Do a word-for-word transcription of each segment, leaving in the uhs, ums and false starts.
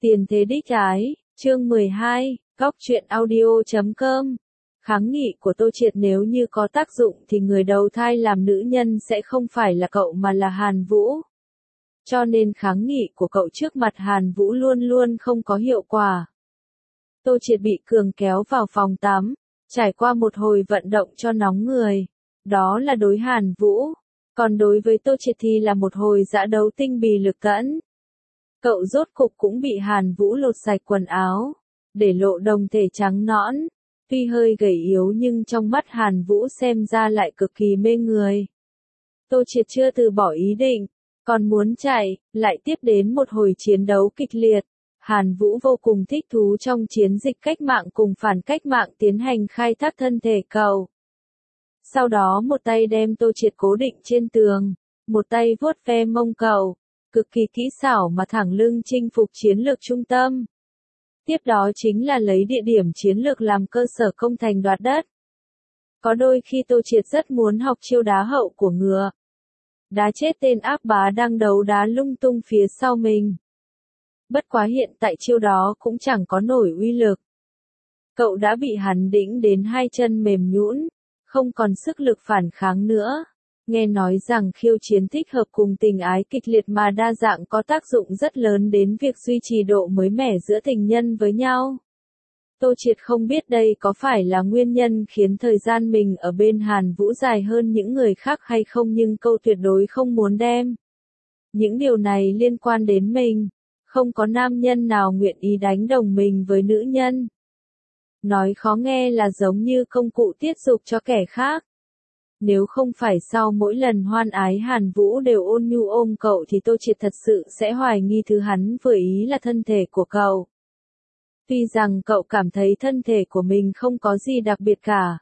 Tiền thế đích ái, chương mười hai, góc truyện audio chấm com. Kháng nghị của Tô Triệt nếu như có tác dụng thì người đầu thai làm nữ nhân sẽ không phải là cậu mà là Hàn Vũ. Cho nên kháng nghị của cậu trước mặt Hàn Vũ luôn luôn không có hiệu quả. Tô Triệt bị cường kéo vào phòng tắm, trải qua một hồi vận động cho nóng người. Đó là đối Hàn Vũ. Còn đối với Tô Triệt thì là một hồi dã đấu tinh bì lực tẫn. Cậu rốt cục cũng bị Hàn Vũ lột sạch quần áo, để lộ đồng thể trắng nõn. Tuy hơi gầy yếu nhưng trong mắt Hàn Vũ xem ra lại cực kỳ mê người. Tô Triệt chưa từ bỏ ý định, còn muốn chạy, lại tiếp đến một hồi chiến đấu kịch liệt. Hàn Vũ vô cùng thích thú trong chiến dịch cách mạng cùng phản cách mạng tiến hành khai thác thân thể cậu. Sau đó một tay đem Tô Triệt cố định trên tường, một tay vuốt ve mông cậu, cực kỳ kỹ xảo mà thẳng lưng chinh phục chiến lược trung tâm. Tiếp đó chính là lấy địa điểm chiến lược làm cơ sở công thành đoạt đất. Có đôi khi Tô Triệt rất muốn học chiêu đá hậu của ngựa. Đá chết tên ác bá đang đấu đá lung tung phía sau mình. Bất quá hiện tại chiêu đó cũng chẳng có nổi uy lực. Cậu đã bị hắn đĩnh đến hai chân mềm nhũn, không còn sức lực phản kháng nữa. Nghe nói rằng khiêu chiến thích hợp cùng tình ái kịch liệt mà đa dạng có tác dụng rất lớn đến việc duy trì độ mới mẻ giữa tình nhân với nhau. Tô Triệt không biết đây có phải là nguyên nhân khiến thời gian mình ở bên Hàn Vũ dài hơn những người khác hay không, nhưng câu tuyệt đối không muốn đem những điều này liên quan đến mình. Không có nam nhân nào nguyện ý đánh đồng mình với nữ nhân. Nói khó nghe là giống như công cụ tiết dục cho kẻ khác. Nếu không phải sau mỗi lần hoan ái Hàn Vũ đều ôn nhu ôm cậu thì Tô Triệt thật sự sẽ hoài nghi thứ hắn vừa ý là thân thể của cậu. Tuy rằng cậu cảm thấy thân thể của mình không có gì đặc biệt cả.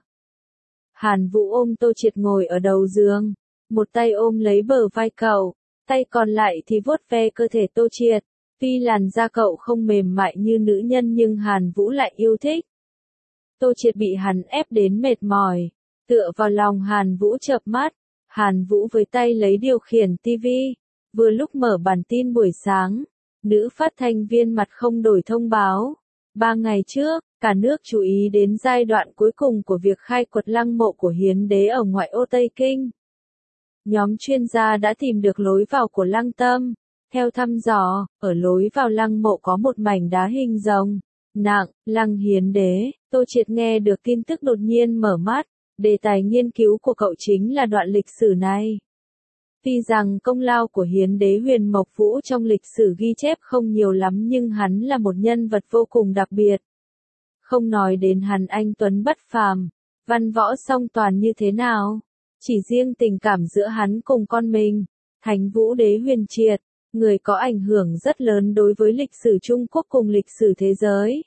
Hàn Vũ ôm Tô Triệt ngồi ở đầu giường, một tay ôm lấy bờ vai cậu, tay còn lại thì vuốt ve cơ thể Tô Triệt. Tuy làn da cậu không mềm mại như nữ nhân nhưng Hàn Vũ lại yêu thích. Tô Triệt bị hắn ép đến mệt mỏi, tựa vào lòng Hàn Vũ chợp mắt. Hàn Vũ với tay lấy điều khiển tivi, vừa lúc mở bản tin buổi sáng, nữ phát thanh viên mặt không đổi thông báo. Ba ngày trước, cả nước chú ý đến giai đoạn cuối cùng của việc khai quật lăng mộ của Hiến Đế ở ngoại ô Tây Kinh. Nhóm chuyên gia đã tìm được lối vào của lăng Tâm. Theo thăm dò, ở lối vào lăng mộ có một mảnh đá hình rồng nặng, lăng Hiến Đế. Tô Triệt nghe được tin tức đột nhiên mở mắt. Đề tài nghiên cứu của cậu chính là đoạn lịch sử này. Tuy rằng công lao của Hiến Đế Huyền Mộc Vũ trong lịch sử ghi chép không nhiều lắm nhưng hắn là một nhân vật vô cùng đặc biệt. Không nói đến hắn anh tuấn bất phàm, văn võ song toàn như thế nào, chỉ riêng tình cảm giữa hắn cùng con mình, Thánh Vũ Đế Huyền Triệt, người có ảnh hưởng rất lớn đối với lịch sử Trung Quốc cùng lịch sử thế giới,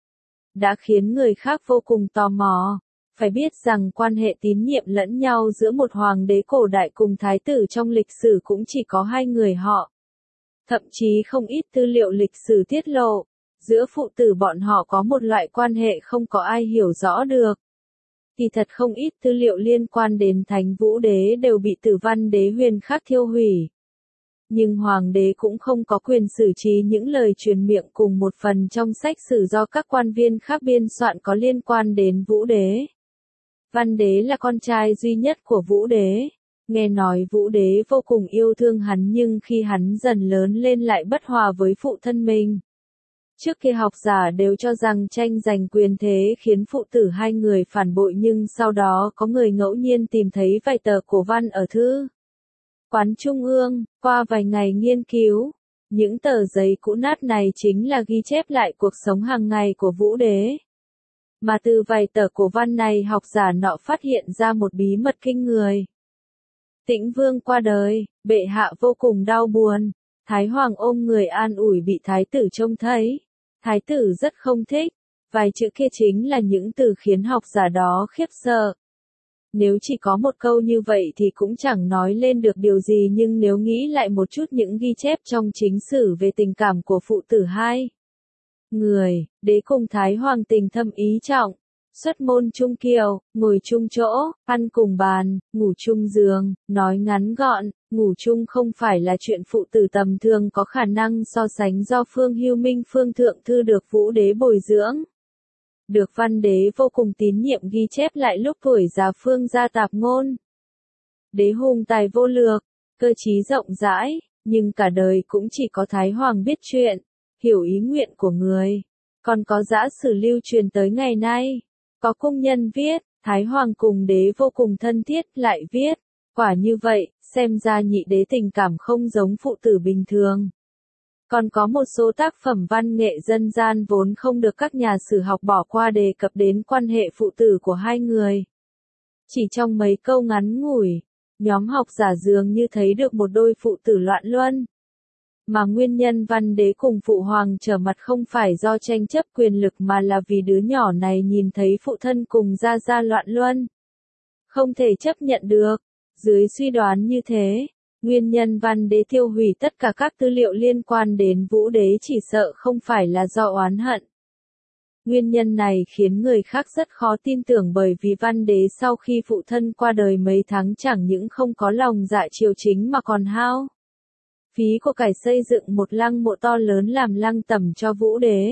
đã khiến người khác vô cùng tò mò. Phải biết rằng quan hệ tín nhiệm lẫn nhau giữa một hoàng đế cổ đại cùng thái tử trong lịch sử cũng chỉ có hai người họ. Thậm chí không ít tư liệu lịch sử tiết lộ, giữa phụ tử bọn họ có một loại quan hệ không có ai hiểu rõ được. Thì thật không ít tư liệu liên quan đến Thánh Vũ Đế đều bị Tử Văn Đế Huyền Khắc thiêu hủy. Nhưng hoàng đế cũng không có quyền xử trí những lời truyền miệng cùng một phần trong sách sử do các quan viên khác biên soạn có liên quan đến Vũ Đế. Văn Đế là con trai duy nhất của Vũ Đế. Nghe nói Vũ Đế vô cùng yêu thương hắn nhưng khi hắn dần lớn lên lại bất hòa với phụ thân mình. Trước kia học giả đều cho rằng tranh giành quyền thế khiến phụ tử hai người phản bội nhưng sau đó có người ngẫu nhiên tìm thấy vài tờ cổ văn ở thư quán Trung ương. Qua vài ngày nghiên cứu, những tờ giấy cũ nát này chính là ghi chép lại cuộc sống hàng ngày của Vũ Đế. Mà từ vài tờ cổ văn này học giả nọ phát hiện ra một bí mật kinh người. Tĩnh Vương qua đời, bệ hạ vô cùng đau buồn. Thái Hoàng ôm người an ủi bị thái tử trông thấy. Thái tử rất không thích. Vài chữ kia chính là những từ khiến học giả đó khiếp sợ. Nếu chỉ có một câu như vậy thì cũng chẳng nói lên được điều gì nhưng nếu nghĩ lại một chút những ghi chép trong chính sử về tình cảm của phụ tử hai người, đế cùng Thái Hoàng tình thâm ý trọng, Xuất môn chung kiều, ngồi chung chỗ, ăn cùng bàn, ngủ chung giường, nói ngắn gọn, ngủ chung không phải là chuyện phụ tử tầm thường có khả năng so sánh do Phương Hưu Minh Phương Thượng Thư được Vũ Đế bồi dưỡng. Được Văn Đế vô cùng tín nhiệm ghi chép lại lúc tuổi già Phương gia tạp ngôn. Đế hùng tài vô lược, cơ trí rộng rãi, nhưng cả đời cũng chỉ có Thái Hoàng biết chuyện, hiểu ý nguyện của người. Còn có dã sử lưu truyền tới ngày nay. Có cung nhân viết, Thái Hoàng cùng đế vô cùng thân thiết, lại viết, quả như vậy, xem ra nhị đế tình cảm không giống phụ tử bình thường. Còn có một số tác phẩm văn nghệ dân gian vốn không được các nhà sử học bỏ qua đề cập đến quan hệ phụ tử của hai người. Chỉ trong mấy câu ngắn ngủi, nhóm học giả dường như thấy được một đôi phụ tử loạn luân. Mà nguyên nhân Văn Đế cùng Phụ Hoàng trở mặt không phải do tranh chấp quyền lực mà là vì đứa nhỏ này nhìn thấy phụ thân cùng gia gia loạn luân. Không thể chấp nhận được. Dưới suy đoán như thế, nguyên nhân Văn Đế tiêu hủy tất cả các tư liệu liên quan đến Vũ Đế chỉ sợ không phải là do oán hận. Nguyên nhân này khiến người khác rất khó tin tưởng bởi vì Văn Đế sau khi phụ thân qua đời mấy tháng chẳng những không có lòng dạ triều chính mà còn hao phí của cải xây dựng một lăng mộ to lớn làm lăng tẩm cho Vũ Đế.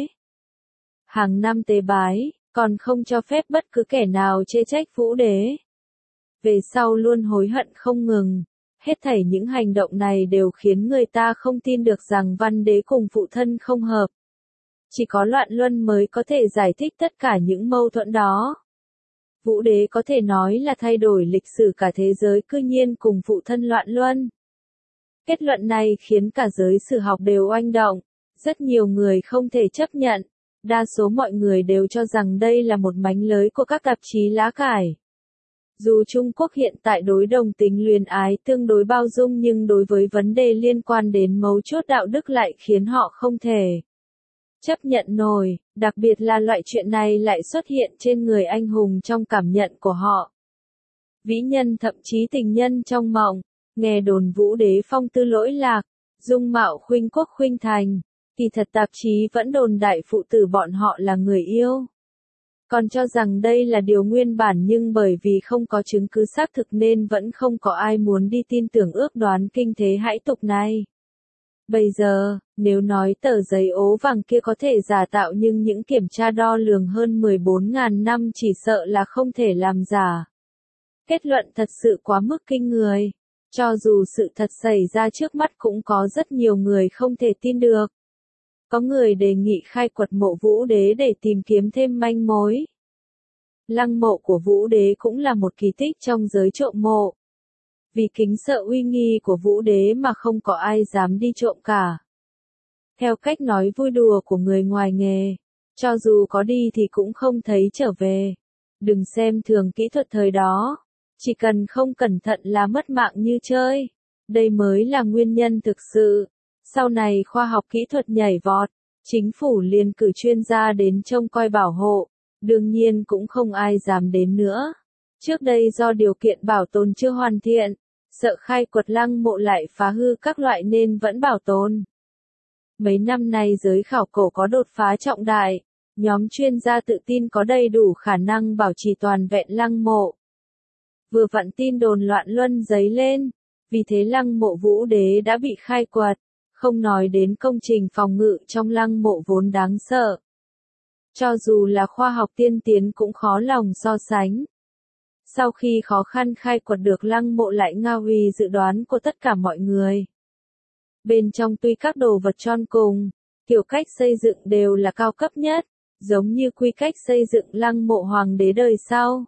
Hàng năm tế bái, còn không cho phép bất cứ kẻ nào chê trách Vũ Đế. Về sau luôn hối hận không ngừng. Hết thảy những hành động này đều khiến người ta không tin được rằng Văn Đế cùng phụ thân không hợp. Chỉ có loạn luân mới có thể giải thích tất cả những mâu thuẫn đó. Vũ Đế có thể nói là thay đổi lịch sử cả thế giới, cư nhiên cùng phụ thân loạn luân. Kết luận này khiến cả giới sử học đều oanh động, rất nhiều người không thể chấp nhận, đa số mọi người đều cho rằng đây là một mánh lới của các tạp chí lá cải. Dù Trung Quốc hiện tại đối đồng tính luyến ái tương đối bao dung nhưng đối với vấn đề liên quan đến mấu chốt đạo đức lại khiến họ không thể chấp nhận nổi, đặc biệt là loại chuyện này lại xuất hiện trên người anh hùng trong cảm nhận của họ. Vĩ nhân thậm chí tình nhân trong mộng, nghe đồn Vũ Đế phong tư lỗi lạc, dung mạo khuynh quốc khuynh thành, kỳ thật tạp chí vẫn đồn đại phụ tử bọn họ là người yêu. Còn cho rằng đây là điều nguyên bản nhưng bởi vì không có chứng cứ xác thực nên vẫn không có ai muốn đi tin tưởng ước đoán kinh thế hãi tục này. Bây giờ, nếu nói tờ giấy ố vàng kia có thể giả tạo nhưng những kiểm tra đo lường hơn mười bốn nghìn năm chỉ sợ là không thể làm giả. Kết luận thật sự quá mức kinh người. Cho dù sự thật xảy ra trước mắt cũng có rất nhiều người không thể tin được. Có người đề nghị khai quật mộ Vũ Đế để tìm kiếm thêm manh mối. Lăng mộ của Vũ Đế cũng là một kỳ tích trong giới trộm mộ. Vì kính sợ uy nghi của Vũ Đế mà không có ai dám đi trộm cả. Theo cách nói vui đùa của người ngoài nghề, cho dù có đi thì cũng không thấy trở về. Đừng xem thường kỹ thuật thời đó. Chỉ cần không cẩn thận là mất mạng như chơi. Đây mới là nguyên nhân thực sự. Sau này khoa học kỹ thuật nhảy vọt, chính phủ liền cử chuyên gia đến trông coi bảo hộ, đương nhiên cũng không ai dám đến nữa. Trước đây do điều kiện bảo tồn chưa hoàn thiện, sợ khai quật lăng mộ lại phá hư các loại nên vẫn bảo tồn. Mấy năm nay giới khảo cổ có đột phá trọng đại, nhóm chuyên gia tự tin có đầy đủ khả năng bảo trì toàn vẹn lăng mộ. Vừa vặn tin đồn loạn luân dấy lên, vì thế lăng mộ Vũ Đế đã bị khai quật, không nói đến công trình phòng ngự trong lăng mộ vốn đáng sợ. Cho dù là khoa học tiên tiến cũng khó lòng so sánh. Sau khi khó khăn khai quật được lăng mộ lại ngao hủy dự đoán của tất cả mọi người. Bên trong tuy các đồ vật tròn cùng, kiểu cách xây dựng đều là cao cấp nhất, giống như quy cách xây dựng lăng mộ hoàng đế đời sau.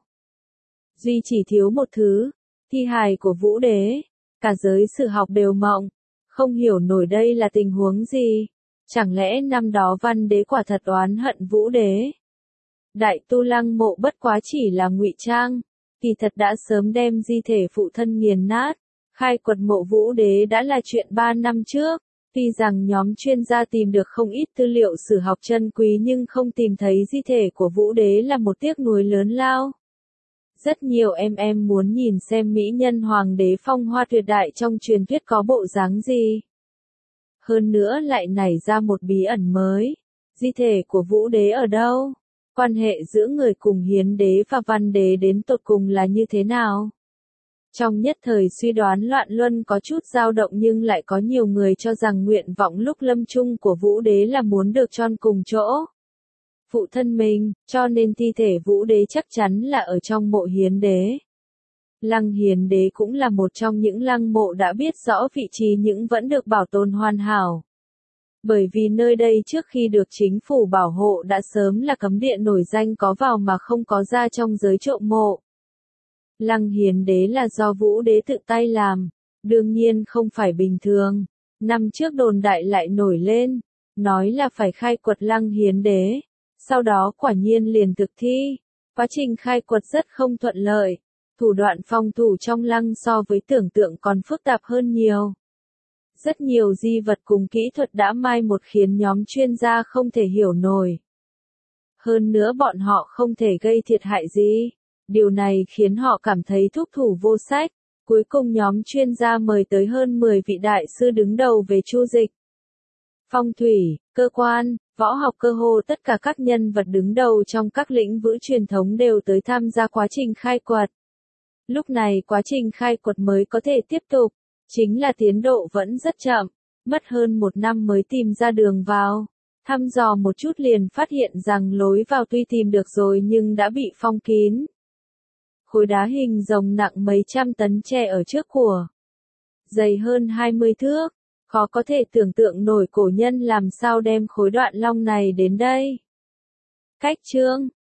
Duy chỉ thiếu một thứ, thi hài của Vũ Đế, cả giới sử học đều mộng, không hiểu nổi đây là tình huống gì, chẳng lẽ năm đó Văn Đế quả thật oán hận Vũ Đế. Đại tu lăng mộ bất quá chỉ là ngụy trang, kỳ thật đã sớm đem di thể phụ thân nghiền nát, khai quật mộ Vũ Đế đã là chuyện ba năm trước, tuy rằng nhóm chuyên gia tìm được không ít tư liệu sử học chân quý nhưng không tìm thấy di thể của Vũ Đế là một tiếc nuối lớn lao. Rất nhiều em em muốn nhìn xem mỹ nhân hoàng đế phong hoa tuyệt đại trong truyền thuyết có bộ dáng gì. Hơn nữa lại nảy ra một bí ẩn mới. Di thể của Vũ Đế ở đâu? Quan hệ giữa người cùng hiến đế và văn đế đến tột cùng là như thế nào? Trong nhất thời suy đoán loạn luân có chút dao động nhưng lại có nhiều người cho rằng nguyện vọng lúc lâm chung của Vũ đế là muốn được chôn cùng chỗ phụ thân mình, cho nên thi thể Vũ đế chắc chắn là ở trong mộ hiến đế. Lăng hiến đế cũng là một trong những lăng mộ đã biết rõ vị trí nhưng vẫn được bảo tồn hoàn hảo. Bởi vì nơi đây trước khi được chính phủ bảo hộ đã sớm là cấm địa nổi danh có vào mà không có ra trong giới trộm mộ. Lăng hiến đế là do Vũ đế tự tay làm, đương nhiên không phải bình thường. Năm trước đồn đại lại nổi lên, nói là phải khai quật lăng hiến đế, sau đó quả nhiên liền thực thi. Quá trình khai quật rất không thuận lợi, thủ đoạn phòng thủ trong lăng so với tưởng tượng còn phức tạp hơn nhiều. Rất nhiều di vật cùng kỹ thuật đã mai một khiến nhóm chuyên gia không thể hiểu nổi. Hơn nữa bọn họ không thể gây thiệt hại gì. Điều này khiến họ cảm thấy thúc thủ vô sách. Cuối cùng nhóm chuyên gia mời tới hơn mười vị đại sư đứng đầu về chu dịch, phong thủy, cơ quan, võ học, cơ hồ tất cả các nhân vật đứng đầu trong các lĩnh vực truyền thống đều tới tham gia quá trình khai quật. Lúc này quá trình khai quật mới có thể tiếp tục, chính là tiến độ vẫn rất chậm, mất hơn một năm mới tìm ra đường vào. Thăm dò một chút liền phát hiện rằng lối vào tuy tìm được rồi nhưng đã bị phong kín. Khối đá hình rồng nặng mấy trăm tấn tre ở trước của, dày hơn hai mươi thước, khó có thể tưởng tượng nổi cổ nhân làm sao đem khối đoạn long này đến đây. Cách chương